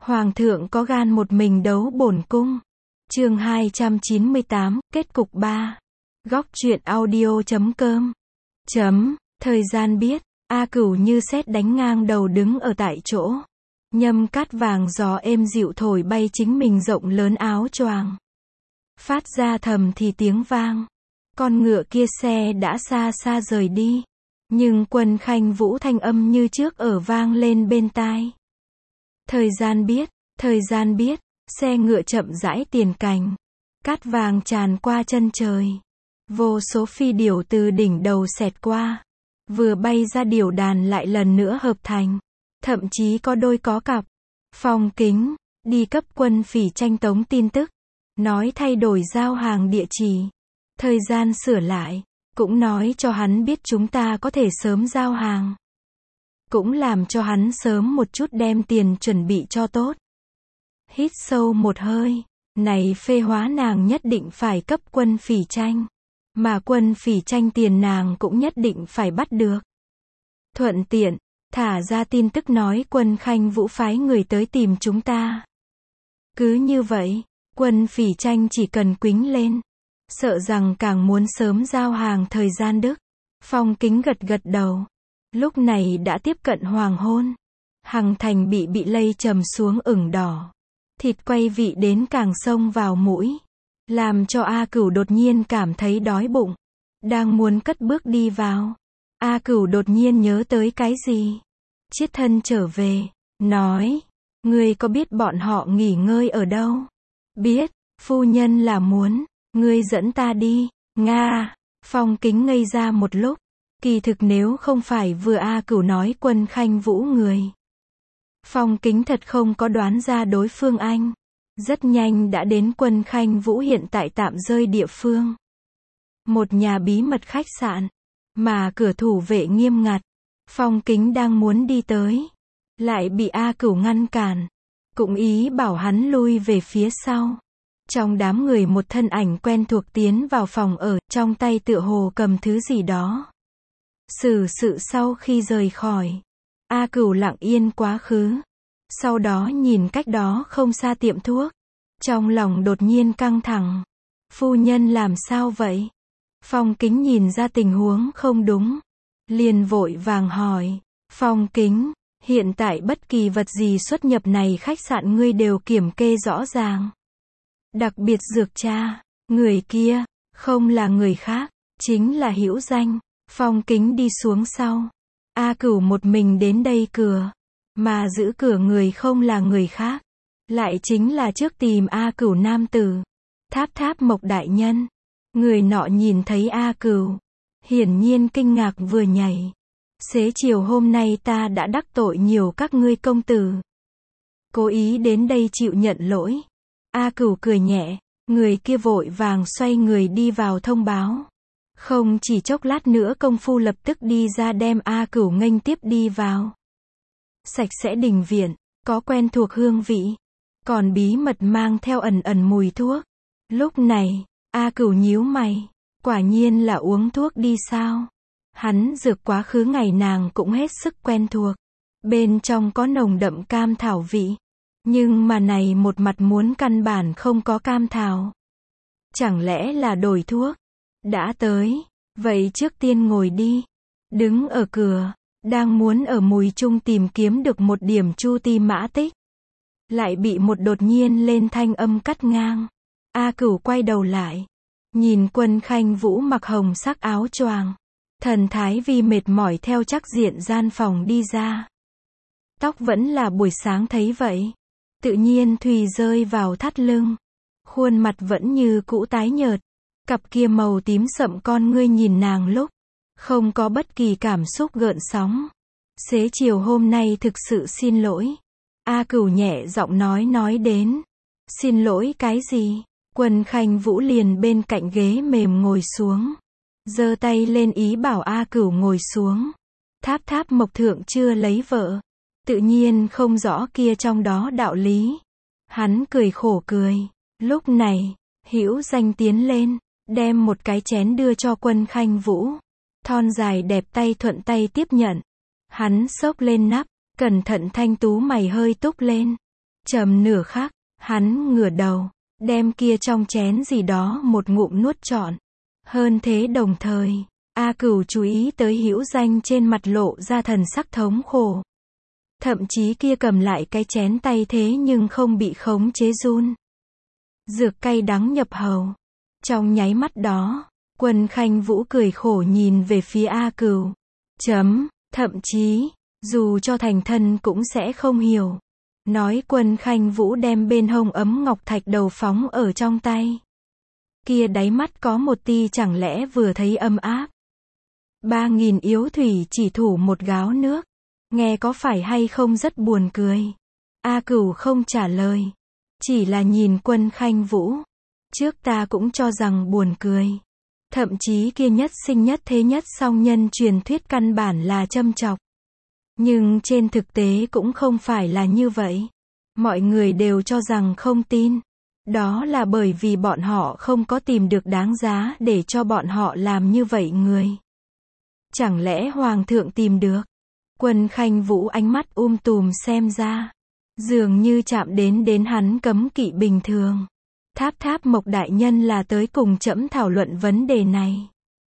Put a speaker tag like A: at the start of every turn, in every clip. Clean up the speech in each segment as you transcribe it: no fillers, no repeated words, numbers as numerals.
A: Hoàng thượng có gan một mình đấu bổn cung. Chương 298, kết cục 3. Góc truyện audio.com. Thời gian biết, A Cửu như sét đánh ngang đầu đứng ở tại chỗ. Nhâm cát vàng gió êm dịu thổi bay chính mình rộng lớn áo choàng. Phát ra thầm thì tiếng vang. Con ngựa kia xe đã xa xa rời đi. Nhưng Quân Khanh Vũ thanh âm như trước ở vang lên bên tai. Thời gian biết, xe ngựa chậm rãi tiền cành. Cát vàng tràn qua chân trời. Vô số phi điểu từ đỉnh đầu xẹt qua. Vừa bay ra điểu đàn lại lần nữa hợp thành. Thậm chí có đôi có cặp. Phong Kính, đi cấp Quân Phỉ Tranh tống tin tức. Nói thay đổi giao hàng địa chỉ. Thời gian sửa lại. Cũng nói cho hắn biết chúng ta có thể sớm giao hàng. Cũng làm cho hắn sớm một chút đem tiền chuẩn bị cho tốt. Hít sâu một hơi. Này phê hóa nàng nhất định phải cấp Quân Phỉ Tranh. Mà Quân Phỉ Tranh tiền nàng cũng nhất định phải bắt được. Thuận tiện, thả ra tin tức nói Quân Khanh Vũ phái người tới tìm chúng ta. Cứ như vậy, Quân Phỉ Tranh chỉ cần quính lên. Sợ rằng càng muốn sớm giao hàng thời gian Đức. Phong Kính gật gật đầu. Lúc này đã tiếp cận hoàng hôn. Hằng thành bị lây trầm xuống ửng đỏ. Thịt quay vị đến càng xông vào mũi. Làm cho A Cửu đột nhiên cảm thấy đói bụng. Đang muốn cất bước đi vào. A Cửu đột nhiên nhớ tới cái gì. Chiết thân trở về. Nói. Ngươi có biết bọn họ nghỉ ngơi ở đâu? Biết. Phu nhân là muốn. Ngươi dẫn ta đi. Nga. Phong Kính ngây ra một lúc. Kỳ thực nếu không phải vừa A Cửu nói Quân Khanh Vũ người. Phong Kính thật không có đoán ra đối phương anh. Rất nhanh đã đến Quân Khanh Vũ hiện tại tạm rơi địa phương. Một nhà bí mật khách sạn. Mà cửa thủ vệ nghiêm ngặt. Phong Kính đang muốn đi tới. Lại bị A Cửu ngăn cản. Cũng ý bảo hắn lui về phía sau. Trong đám người một thân ảnh quen thuộc tiến vào phòng ở, trong tay tựa hồ cầm thứ gì đó. Xử sự sau khi rời khỏi. A Cửu lặng yên quá khứ. Sau đó nhìn cách đó không xa tiệm thuốc. Trong lòng đột nhiên căng thẳng. Phu nhân làm sao vậy? Phong Kính nhìn ra tình huống không đúng. Liền vội vàng hỏi. Phong Kính, hiện tại bất kỳ vật gì xuất nhập này khách sạn ngươi đều kiểm kê rõ ràng. Đặc biệt dược cha, người kia, không là người khác, chính là hữu danh. Phong Kính đi xuống sau. A Cửu một mình đến đây cửa. Mà giữ cửa người không là người khác. Lại chính là trước tìm A Cửu nam tử. Tháp Mộc đại nhân. Người nọ nhìn thấy A Cửu. Hiển nhiên kinh ngạc vừa nhảy. Xế chiều hôm nay ta đã đắc tội nhiều các ngươi công tử. Cố ý đến đây chịu nhận lỗi. A Cửu cười nhẹ. Người kia vội vàng xoay người đi vào thông báo. Không chỉ chốc lát nữa công phu lập tức đi ra đem A Cửu nghênh tiếp đi vào. Sạch sẽ đình viện, có quen thuộc hương vị. Còn bí mật mang theo ẩn mùi thuốc. Lúc này, A Cửu nhíu mày. Quả nhiên là uống thuốc đi sao? Hắn dược quá khứ ngày nàng cũng hết sức quen thuộc. Bên trong có nồng đậm cam thảo vị. Nhưng mà này một mặt muốn căn bản không có cam thảo. Chẳng lẽ là đổi thuốc? Đã tới. Vậy trước tiên ngồi đi. Đứng ở cửa. Đang muốn ở mùi chung tìm kiếm được một điểm chu ti mã tích. Lại bị một đột nhiên lên thanh âm cắt ngang. A Cửu quay đầu lại. Nhìn Quân Khanh Vũ mặc hồng sắc áo choàng. Thần thái vì mệt mỏi theo chắc diện gian phòng đi ra. Tóc vẫn là buổi sáng thấy vậy. Tự nhiên thùy rơi vào thắt lưng. Khuôn mặt vẫn như cũ tái nhợt. Cặp kia màu tím sậm con ngươi nhìn nàng lúc. Không có bất kỳ cảm xúc gợn sóng. Xế chiều hôm nay thực sự xin lỗi. A Cửu nhẹ giọng nói đến. Xin lỗi cái gì? Quân Khanh Vũ liền bên cạnh ghế mềm ngồi xuống. Giơ tay lên ý bảo A Cửu ngồi xuống. Tháp Mộc thượng chưa lấy vợ. Tự nhiên không rõ kia trong đó đạo lý. Hắn cười khổ cười. Lúc này, hữu danh tiến lên. Đem một cái chén đưa cho Quân Khanh Vũ. Thon dài đẹp tay thuận tay tiếp nhận. Hắn xốc lên nắp. Cẩn thận thanh tú mày hơi túc lên. Trầm nửa khắc, hắn ngửa đầu, đem kia trong chén gì đó một ngụm nuốt trọn. Hơn thế đồng thời, A Cửu chú ý tới Hữu Danh trên mặt lộ ra thần sắc thống khổ. Thậm chí kia cầm lại cái chén tay thế nhưng không bị khống chế run. Dược cay đắng nhập hầu. Trong nháy mắt đó, Quân Khanh Vũ cười khổ nhìn về phía A Cửu. Thậm chí, dù cho thành thân cũng sẽ không hiểu. Nói Quân Khanh Vũ đem bên hông ấm ngọc thạch đầu phóng ở trong tay. Kia đáy mắt có một tia chẳng lẽ vừa thấy âm áp. 3.000 yếu thủy chỉ thủ một gáo nước. Nghe có phải hay không rất buồn cười. A Cửu không trả lời. Chỉ là nhìn Quân Khanh Vũ. Trước ta cũng cho rằng buồn cười. Thậm chí kia nhất sinh nhất thế nhất song nhân truyền thuyết căn bản là châm chọc. Nhưng trên thực tế cũng không phải là như vậy. Mọi người đều cho rằng không tin. Đó là bởi vì bọn họ không có tìm được đáng giá để cho bọn họ làm như vậy người. Chẳng lẽ Hoàng thượng tìm được? Quân Khanh Vũ ánh mắt tùm xem ra. Dường như chạm đến hắn cấm kỵ bình thường. Tháp Mộc đại nhân là tới cùng trẫm thảo luận vấn đề này.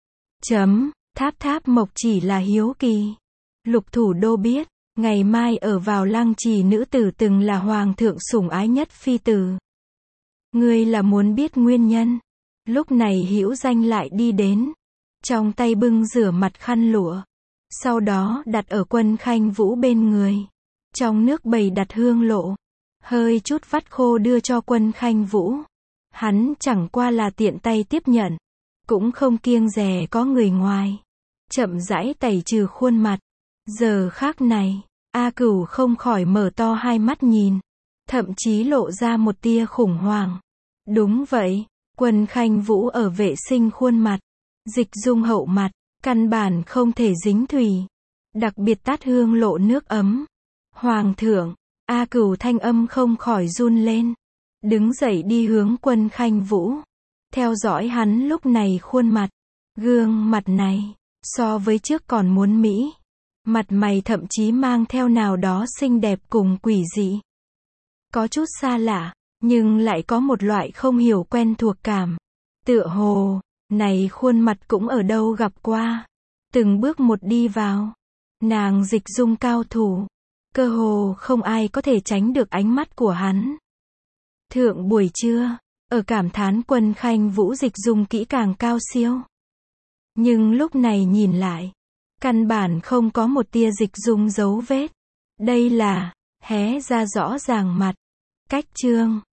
A: Tháp Mộc chỉ là hiếu kỳ. Lục Thủ Đô biết, ngày mai ở vào Lăng Trì nữ tử từng là Hoàng thượng sủng ái nhất phi tử. Ngươi là muốn biết nguyên nhân. Lúc này Hữu Danh lại đi đến. Trong tay bưng rửa mặt khăn lụa. Sau đó đặt ở Quân Khanh Vũ bên người. Trong nước bày đặt hương lộ. Hơi chút vắt khô đưa cho Quân Khanh Vũ. Hắn chẳng qua là tiện tay tiếp nhận. Cũng không kiêng dè có người ngoài. Chậm rãi tẩy trừ khuôn mặt. Giờ khác này, A Cửu không khỏi mở to hai mắt nhìn. Thậm chí lộ ra một tia khủng hoảng. Đúng vậy, Quân Khanh Vũ ở vệ sinh khuôn mặt. Dịch dung hậu mặt, căn bản không thể dính thủy. Đặc biệt tát hương lộ nước ấm. Hoàng thượng, A Cửu thanh âm không khỏi run lên. Đứng dậy đi hướng Quân Khanh Vũ. Theo dõi hắn lúc này khuôn mặt. Gương mặt này, so với trước còn muốn mỹ. Mặt mày thậm chí mang theo nào đó xinh đẹp cùng quỷ dị. Có chút xa lạ, nhưng lại có một loại không hiểu quen thuộc cảm. Tựa hồ, này khuôn mặt cũng ở đâu gặp qua. Từng bước một đi vào. Nàng dịch dung cao thủ. Cơ hồ không ai có thể tránh được ánh mắt của hắn. Thượng buổi trưa, ở cảm thán Quân Khanh Vũ dịch dung kỹ càng cao siêu. Nhưng lúc này nhìn lại, căn bản không có một tia dịch dung dấu vết. Đây là, hé ra rõ ràng mặt. Cách chương